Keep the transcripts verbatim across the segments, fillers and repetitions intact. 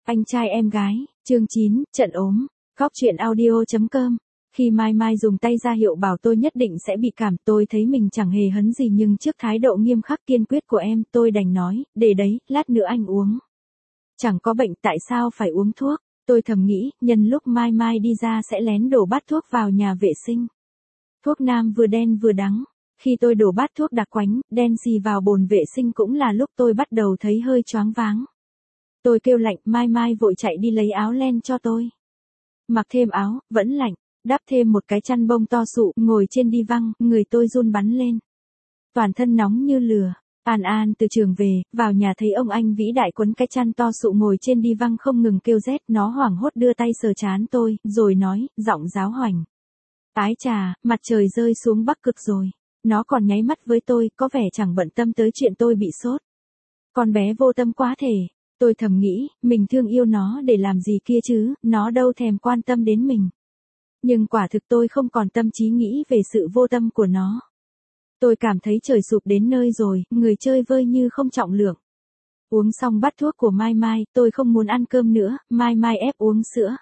Anh trai em gái, chương chín, trận ốm. Góc truyện audio chấm com. Khi Mai Mai dùng tay ra hiệu bảo tôi nhất định sẽ bị cảm, tôi thấy mình chẳng hề hấn gì, nhưng trước thái độ nghiêm khắc kiên quyết của em, tôi đành nói, để đấy, lát nữa anh uống. Chẳng có bệnh tại sao phải uống thuốc, tôi thầm nghĩ, nhân lúc Mai Mai đi ra sẽ lén đổ bát thuốc vào nhà vệ sinh. Thuốc nam vừa đen vừa đắng. Khi tôi đổ bát thuốc đặc quánh, đen xì vào bồn vệ sinh cũng là lúc tôi bắt đầu thấy hơi choáng váng. Tôi kêu lạnh, Mai Mai vội chạy đi lấy áo len cho tôi. Mặc thêm áo, vẫn lạnh, đắp thêm một cái chăn bông to sụ, ngồi trên đi văng, người tôi run bắn lên. Toàn thân nóng như lửa. An An từ trường về, vào nhà thấy ông anh vĩ đại quấn cái chăn to sụ ngồi trên đi văng không ngừng kêu rét, nó hoảng hốt đưa tay sờ trán tôi, rồi nói, giọng giáo hoành. Ái chà, mặt trời rơi xuống Bắc Cực rồi. Nó còn nháy mắt với tôi, có vẻ chẳng bận tâm tới chuyện tôi bị sốt. Con bé vô tâm quá thể. Tôi thầm nghĩ, mình thương yêu nó để làm gì kia chứ, nó đâu thèm quan tâm đến mình. Nhưng quả thực tôi không còn tâm trí nghĩ về sự vô tâm của nó. Tôi cảm thấy trời sụp đến nơi rồi, người chơi vơi như không trọng lượng. Uống xong bát thuốc của Mai Mai, tôi không muốn ăn cơm nữa, Mai Mai ép uống sữa.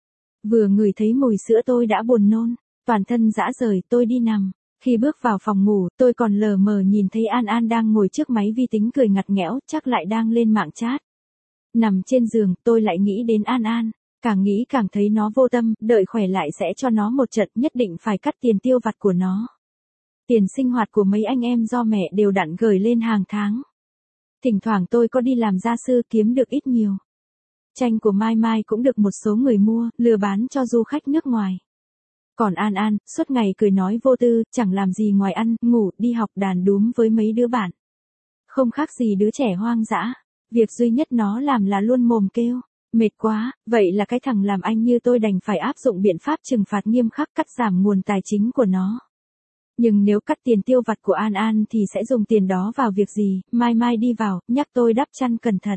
Vừa ngửi thấy mùi sữa tôi đã buồn nôn, toàn thân rã rời, tôi đi nằm. Khi bước vào phòng ngủ, tôi còn lờ mờ nhìn thấy An An đang ngồi trước máy vi tính cười ngặt nghẽo, chắc lại đang lên mạng chat. Nằm trên giường, tôi lại nghĩ đến An An, càng nghĩ càng thấy nó vô tâm, đợi khỏe lại sẽ cho nó một trận, nhất định phải cắt tiền tiêu vặt của nó. Tiền sinh hoạt của mấy anh em do mẹ đều đặn gửi lên hàng tháng. Thỉnh thoảng tôi có đi làm gia sư kiếm được ít nhiều. Tranh của Mai Mai cũng được một số người mua, lừa bán cho du khách nước ngoài. Còn An An, suốt ngày cười nói vô tư, chẳng làm gì ngoài ăn, ngủ, đi học đàn đúm với mấy đứa bạn. Không khác gì đứa trẻ hoang dã. Việc duy nhất nó làm là luôn mồm kêu. Mệt quá, vậy là cái thằng làm anh như tôi đành phải áp dụng biện pháp trừng phạt nghiêm khắc, cắt giảm nguồn tài chính của nó. Nhưng nếu cắt tiền tiêu vặt của An An thì sẽ dùng tiền đó vào việc gì? Mai Mai đi vào, nhắc tôi đắp chăn cẩn thận.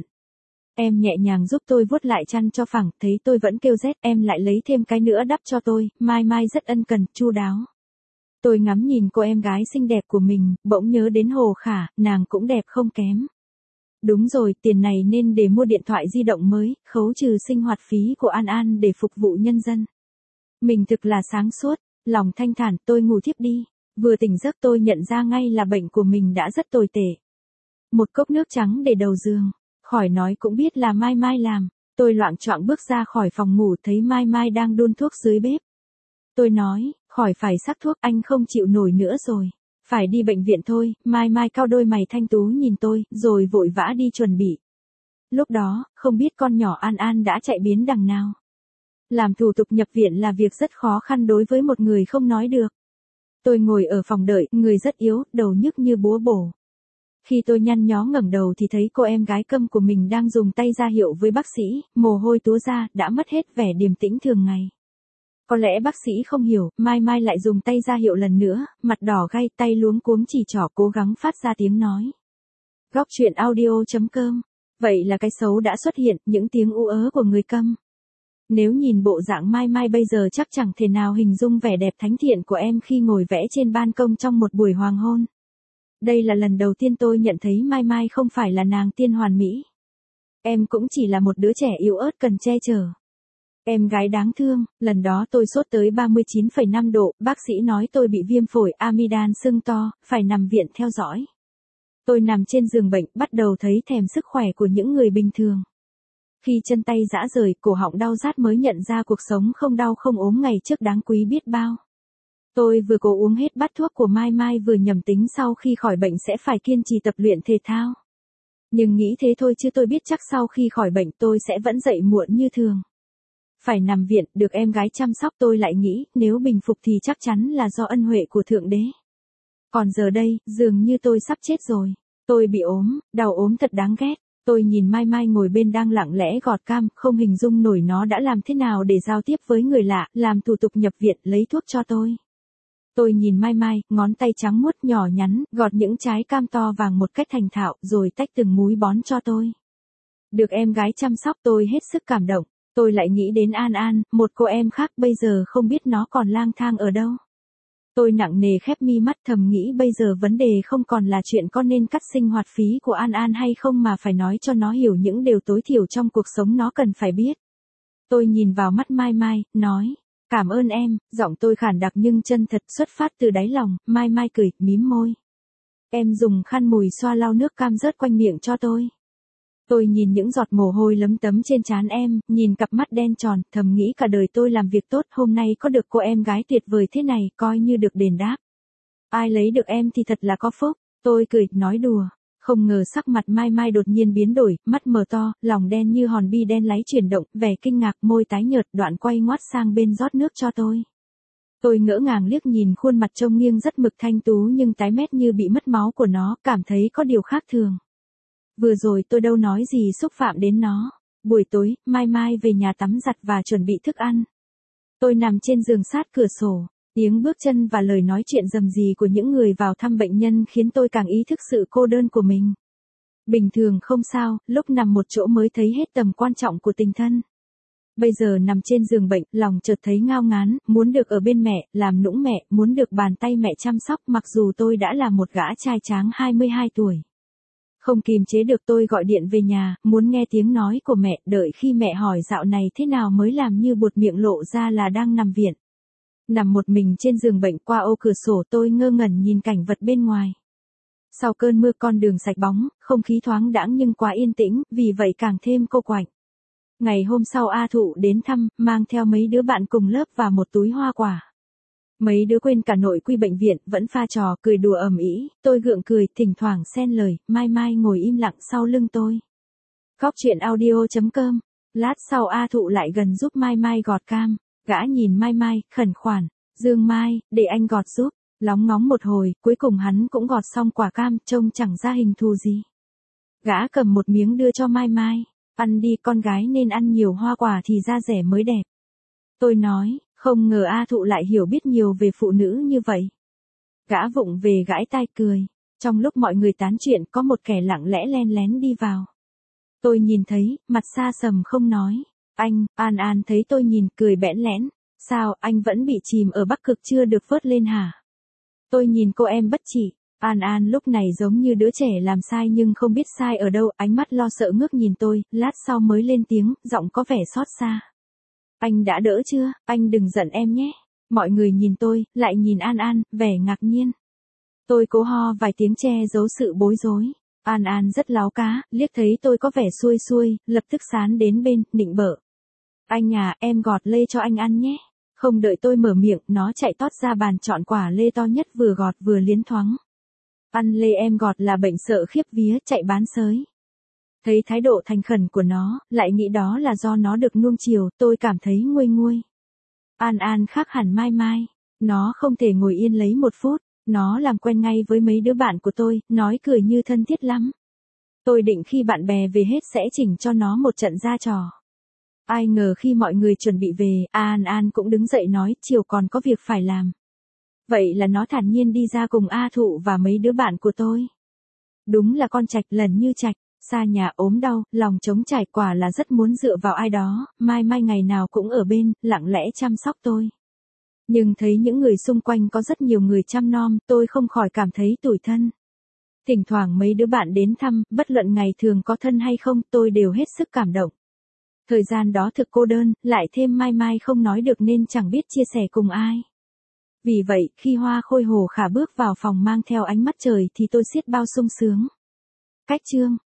Em nhẹ nhàng giúp tôi vuốt lại chăn cho phẳng, thấy tôi vẫn kêu rét, em lại lấy thêm cái nữa đắp cho tôi, Mai Mai rất ân cần, chu đáo. Tôi ngắm nhìn cô em gái xinh đẹp của mình, bỗng nhớ đến Hồ Khả, nàng cũng đẹp không kém. Đúng rồi, tiền này nên để mua điện thoại di động mới, khấu trừ sinh hoạt phí của An An để phục vụ nhân dân. Mình thực là sáng suốt, lòng thanh thản, tôi ngủ thiếp đi. Vừa tỉnh giấc tôi nhận ra ngay là bệnh của mình đã rất tồi tệ. Một cốc nước trắng để đầu giường. Khỏi nói cũng biết là Mai Mai làm. Tôi loạng choạng bước ra khỏi phòng ngủ thấy Mai Mai đang đun thuốc dưới bếp. Tôi nói, khỏi phải sắc thuốc, anh không chịu nổi nữa rồi. Phải đi bệnh viện thôi. Mai Mai cau đôi mày thanh tú nhìn tôi, rồi vội vã đi chuẩn bị. Lúc đó, không biết con nhỏ An An đã chạy biến đằng nào. Làm thủ tục nhập viện là việc rất khó khăn đối với một người không nói được. Tôi ngồi ở phòng đợi, người rất yếu, đầu nhức như búa bổ. Khi tôi nhăn nhó ngẩng đầu thì thấy cô em gái câm của mình đang dùng tay ra hiệu với bác sĩ, mồ hôi túa ra, đã mất hết vẻ điềm tĩnh thường ngày. Có lẽ bác sĩ không hiểu, Mai Mai lại dùng tay ra hiệu lần nữa, mặt đỏ gay, tay luống cuống chỉ trỏ cố gắng phát ra tiếng nói. Góc truyện audio chấm com. Vậy là cái xấu đã xuất hiện, những tiếng ú ớ của người câm. Nếu nhìn bộ dạng Mai Mai bây giờ chắc chẳng thể nào hình dung vẻ đẹp thánh thiện của em khi ngồi vẽ trên ban công trong một buổi hoàng hôn. Đây là lần đầu tiên tôi nhận thấy Mai Mai không phải là nàng tiên hoàn mỹ. Em cũng chỉ là một đứa trẻ yếu ớt cần che chở. Em gái đáng thương, lần đó tôi sốt tới ba mươi chín phẩy năm độ, bác sĩ nói tôi bị viêm phổi amidan sưng to, phải nằm viện theo dõi. Tôi nằm trên giường bệnh, bắt đầu thấy thèm sức khỏe của những người bình thường. Khi chân tay rã rời, cổ họng đau rát mới nhận ra cuộc sống không đau không ốm ngày trước đáng quý biết bao. Tôi vừa cố uống hết bát thuốc của Mai Mai vừa nhầm tính sau khi khỏi bệnh sẽ phải kiên trì tập luyện thể thao. Nhưng nghĩ thế thôi chứ tôi biết chắc sau khi khỏi bệnh tôi sẽ vẫn dậy muộn như thường. Phải nằm viện, được em gái chăm sóc tôi lại nghĩ, nếu bình phục thì chắc chắn là do ân huệ của Thượng Đế. Còn giờ đây, dường như tôi sắp chết rồi. Tôi bị ốm, đau ốm thật đáng ghét. Tôi nhìn Mai Mai ngồi bên đang lặng lẽ gọt cam, không hình dung nổi nó đã làm thế nào để giao tiếp với người lạ, làm thủ tục nhập viện, lấy thuốc cho tôi. Tôi nhìn Mai Mai, ngón tay trắng muốt nhỏ nhắn, gọt những trái cam to vàng một cách thành thạo, rồi tách từng múi bón cho tôi. Được em gái chăm sóc tôi hết sức cảm động. Tôi lại nghĩ đến An An, một cô em khác bây giờ không biết nó còn lang thang ở đâu. Tôi nặng nề khép mi mắt thầm nghĩ bây giờ vấn đề không còn là chuyện có nên cắt sinh hoạt phí của An An hay không mà phải nói cho nó hiểu những điều tối thiểu trong cuộc sống nó cần phải biết. Tôi nhìn vào mắt Mai Mai, nói, cảm ơn em, giọng tôi khản đặc nhưng chân thật xuất phát từ đáy lòng. Mai Mai cười, mím môi. Em dùng khăn mùi xoa lau nước cam rớt quanh miệng cho tôi. Tôi nhìn những giọt mồ hôi lấm tấm trên trán em, nhìn cặp mắt đen tròn, thầm nghĩ cả đời tôi làm việc tốt, hôm nay có được cô em gái tuyệt vời thế này, coi như được đền đáp. Ai lấy được em thì thật là có phúc. Tôi cười, nói đùa. Không ngờ sắc mặt Mai Mai đột nhiên biến đổi, mắt mở to, lòng đen như hòn bi đen láy chuyển động, vẻ kinh ngạc, môi tái nhợt, đoạn quay ngoắt sang bên rót nước cho tôi. Tôi ngỡ ngàng liếc nhìn khuôn mặt trông nghiêng rất mực thanh tú nhưng tái mét như bị mất máu của nó, cảm thấy có điều khác thường. Vừa rồi tôi đâu nói gì xúc phạm đến nó. Buổi tối, Mai Mai về nhà tắm giặt và chuẩn bị thức ăn. Tôi nằm trên giường sát cửa sổ. Tiếng bước chân và lời nói chuyện rầm rì của những người vào thăm bệnh nhân khiến tôi càng ý thức sự cô đơn của mình. Bình thường không sao, lúc nằm một chỗ mới thấy hết tầm quan trọng của tình thân. Bây giờ nằm trên giường bệnh, lòng chợt thấy ngao ngán, muốn được ở bên mẹ, làm nũng mẹ, muốn được bàn tay mẹ chăm sóc mặc dù tôi đã là một gã trai tráng hai mươi hai tuổi. Không kìm chế được tôi gọi điện về nhà, muốn nghe tiếng nói của mẹ, đợi khi mẹ hỏi dạo này thế nào mới làm như buột miệng lộ ra là đang nằm viện. Nằm một mình trên giường bệnh qua ô cửa sổ tôi ngơ ngẩn nhìn cảnh vật bên ngoài. Sau cơn mưa con đường sạch bóng, không khí thoáng đãng nhưng quá yên tĩnh, vì vậy càng thêm cô quạnh. Ngày hôm sau A Thụ đến thăm, mang theo mấy đứa bạn cùng lớp và một túi hoa quả. Mấy đứa quên cả nội quy bệnh viện, vẫn pha trò, cười đùa ầm ĩ, tôi gượng cười, thỉnh thoảng xen lời, Mai Mai ngồi im lặng sau lưng tôi. Góc truyện audio chấm com. Lát sau A Thụ lại gần giúp Mai Mai gọt cam. Gã nhìn Mai Mai, khẩn khoản, Dương Mai, để anh gọt giúp. Lóng ngóng một hồi, cuối cùng hắn cũng gọt xong quả cam, trông chẳng ra hình thù gì. Gã cầm một miếng đưa cho Mai Mai, ăn đi con gái nên ăn nhiều hoa quả thì da rẻ mới đẹp. Tôi nói, không ngờ A Thụ lại hiểu biết nhiều về phụ nữ như vậy. Gã vụng về gãi tai cười, trong lúc mọi người tán chuyện có một kẻ lặng lẽ len lén đi vào. Tôi nhìn thấy, mặt xa sầm không nói. Anh, An An thấy tôi nhìn cười bẽn lẽn. Sao, anh vẫn bị chìm ở Bắc Cực chưa được vớt lên hả? Tôi nhìn cô em bất trị. An An lúc này giống như đứa trẻ làm sai nhưng không biết sai ở đâu, ánh mắt lo sợ ngước nhìn tôi, lát sau mới lên tiếng, giọng có vẻ xót xa. Anh đã đỡ chưa, anh đừng giận em nhé. Mọi người nhìn tôi, lại nhìn An An, vẻ ngạc nhiên. Tôi cố ho vài tiếng che giấu sự bối rối. An An rất láo cá, liếc thấy tôi có vẻ xuôi xuôi, lập tức sán đến bên, nịnh bợ. Anh à, em gọt lê cho anh ăn nhé. Không đợi tôi mở miệng, nó chạy tót ra bàn chọn quả lê to nhất vừa gọt vừa liến thoáng. Ăn lê em gọt là bệnh sợ khiếp vía, chạy bán sới. Thấy thái độ thành khẩn của nó, lại nghĩ đó là do nó được nuông chiều, tôi cảm thấy nguôi nguôi. An An khác hẳn Mai Mai. Nó không thể ngồi yên lấy một phút, nó làm quen ngay với mấy đứa bạn của tôi, nói cười như thân thiết lắm. Tôi định khi bạn bè về hết sẽ chỉnh cho nó một trận ra trò. Ai ngờ khi mọi người chuẩn bị về, An An cũng đứng dậy nói chiều còn có việc phải làm. Vậy là nó thản nhiên đi ra cùng A Thụ và mấy đứa bạn của tôi. Đúng là con trạch lần như trạch, xa nhà ốm đau, lòng trống trải, quả là rất muốn dựa vào ai đó, Mai Mai ngày nào cũng ở bên, lặng lẽ chăm sóc tôi. Nhưng thấy những người xung quanh có rất nhiều người chăm nom, tôi không khỏi cảm thấy tủi thân. Thỉnh thoảng mấy đứa bạn đến thăm, bất luận ngày thường có thân hay không, tôi đều hết sức cảm động. Thời gian đó thực cô đơn, lại thêm Mai Mai không nói được nên chẳng biết chia sẻ cùng ai. Vì vậy, khi Hoa Khôi Hồ Khả bước vào phòng mang theo ánh mắt trời thì tôi xiết bao sung sướng. Cách chương